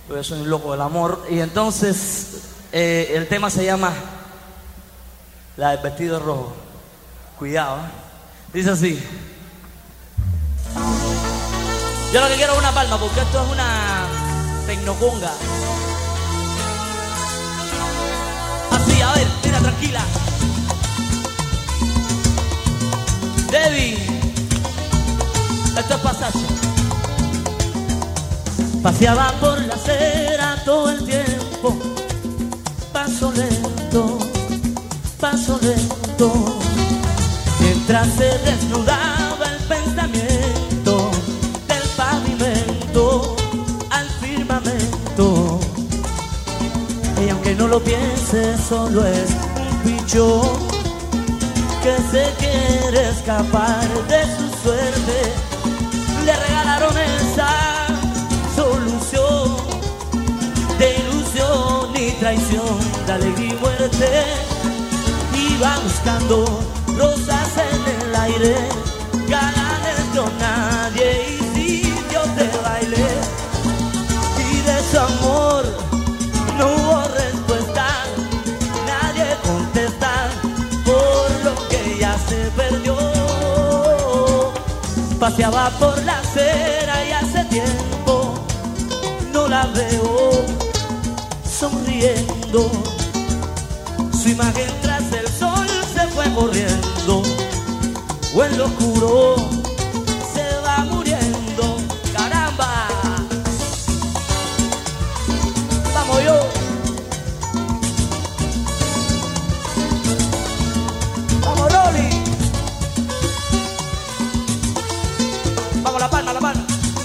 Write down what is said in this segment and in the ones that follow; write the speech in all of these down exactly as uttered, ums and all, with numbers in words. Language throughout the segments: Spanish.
Yo soy un loco del amor. Y entonces eh, el tema se llama La del vestido rojo. Cuidado, ¿eh? Dice así. Yo lo que quiero es una palma, porque esto es una tecnoconga. Así, a ver, mira, tranquila. Debbie, esto es pasaje. Paseaba por la acera todo el tiempo, paso lento, paso lento, mientras se desnudaba el pensamiento del pavimento al firmamento. Y aunque no lo piense, solo es un pichón que se quiere escapar de su suerte. Le regalaron esa solución de ilusión y traición, de alegría y muerte. Iba buscando rosas en el aire, galanes con nadie y sitios de baile. Y de su amor no hubo respuesta, nadie contesta por lo que ella se perdió. Paseaba por la acera y hace tiempo no la veo sonriendo. Su imagen tras el sol se fue corriendo, o en lo oscuro se va muriendo. ¡Caramba! ¡Vamos yo! ¡Vamos, Rolly! ¡Vamos, la palma, la palma!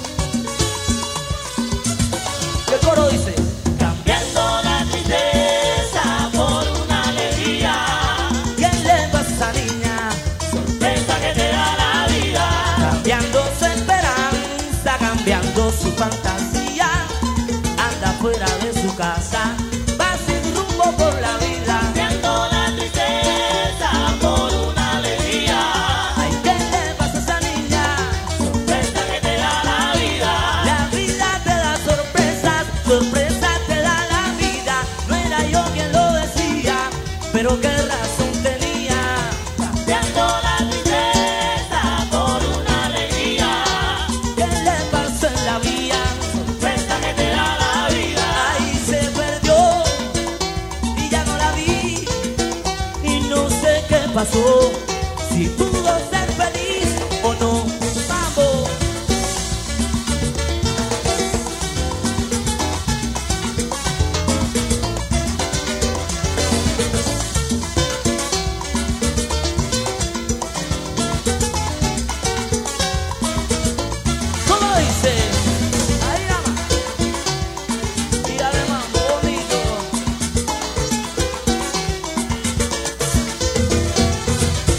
El coro dice: cambiando la tristeza por una alegría. ¿Qué le pasa a esa niña? Sorpresa que te da la vida. Cambiando su esperanza, cambiando su fantasía. Anda fuera de su casa, va sin rumbo por la vida. Cambiando la tristeza por una alegría. Ay, ¿qué le pasa a esa niña? Sorpresa que te da la vida. La vida te da sorpresas, sorpresa te da la vida. No era yo quien lo decía, pero qué razón tenía. Cambiando la tristeza por una alegría. ¿Qué le pasó en la vía? Sorpresa que te da la vida. Ahí se perdió y ya no la vi, y no sé qué pasó, si pudo ser feliz o no. Vamos. ¿Cómo dice? Ahí nada más. Y además bonito.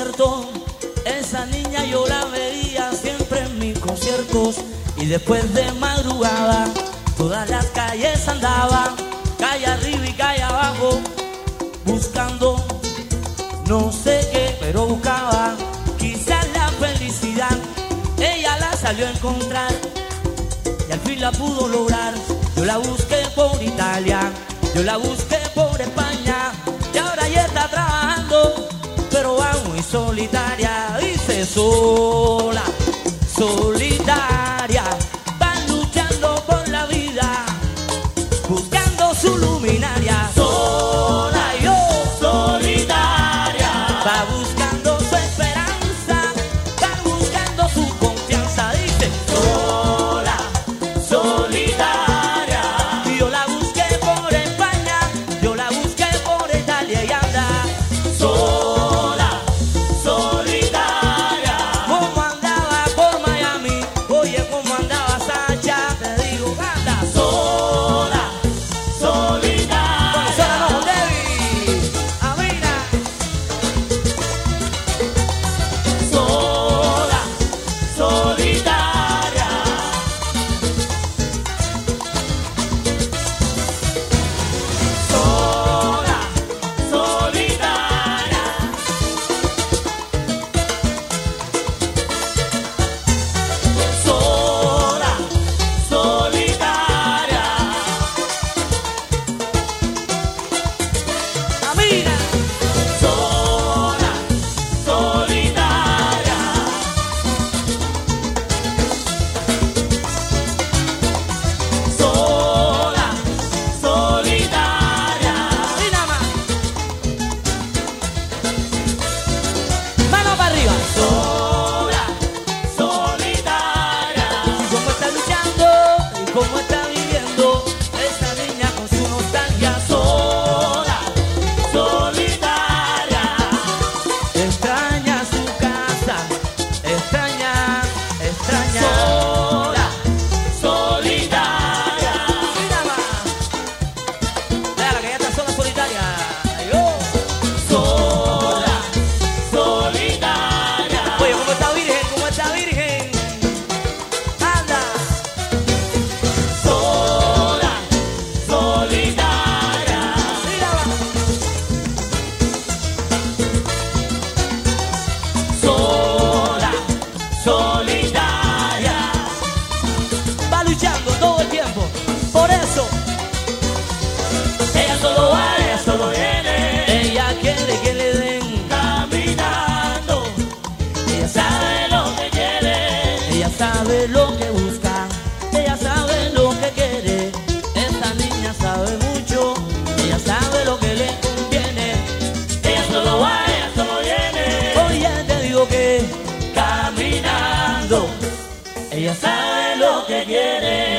cierto, esa niña yo la veía siempre en mis conciertos. Y después de madrugada, todas las calles andaba, calle arriba y calle abajo, buscando no sé qué, pero buscaba quizás la felicidad. Ella la salió a encontrar y al fin la pudo lograr. Yo la busqué por Italia, yo la busqué por España, y ahora ya está trabajando, pero va muy solitaria. Dice sola, solitaria, va luchando por la vida, buscando su luminaria. Sola, yo, solitaria, va buscando su esperanza, va buscando su confianza. Dice sola, solitaria, y yo la busqué por España, yo la busqué por Italia, y anda sola, solitaria. Como andaba por Miami, oye, como andaba Sacha, te digo, anda sola, solitaria. Sola no, Debbie, Amina. Sola, solitaria. Sola, solitaria. Sola, solitaria. Amina. Sola, solitaria. Sola, solitaria. Amina más. Mano para arriba. Sola, solitaria. Y cómo está luchando y cómo está viviendo esa niña con su nostalgia. Sola, solitaria. Extraña su casa, extraña, extraña. Sola, solitaria. Mira más. Déjala que ya está sola, solitaria. Ay, oh. Sola, solitaria. Oye, ¿cómo está virgen? ¿Cómo está virgen? Anda. Sola, solitaria. Mira más. Sola, solitaria. Va luchando todo el tiempo. Por eso ella solo va, ella solo viene. Ella quiere que le den caminando. Ella sabe lo que quiere, ella sabe lo que busca, ella sabe lo que quiere. Esta niña sabe mucho, ella sabe lo que le conviene. Ella solo va, ella solo viene. Oye, te digo que caminando, ella sabe lo que quiere.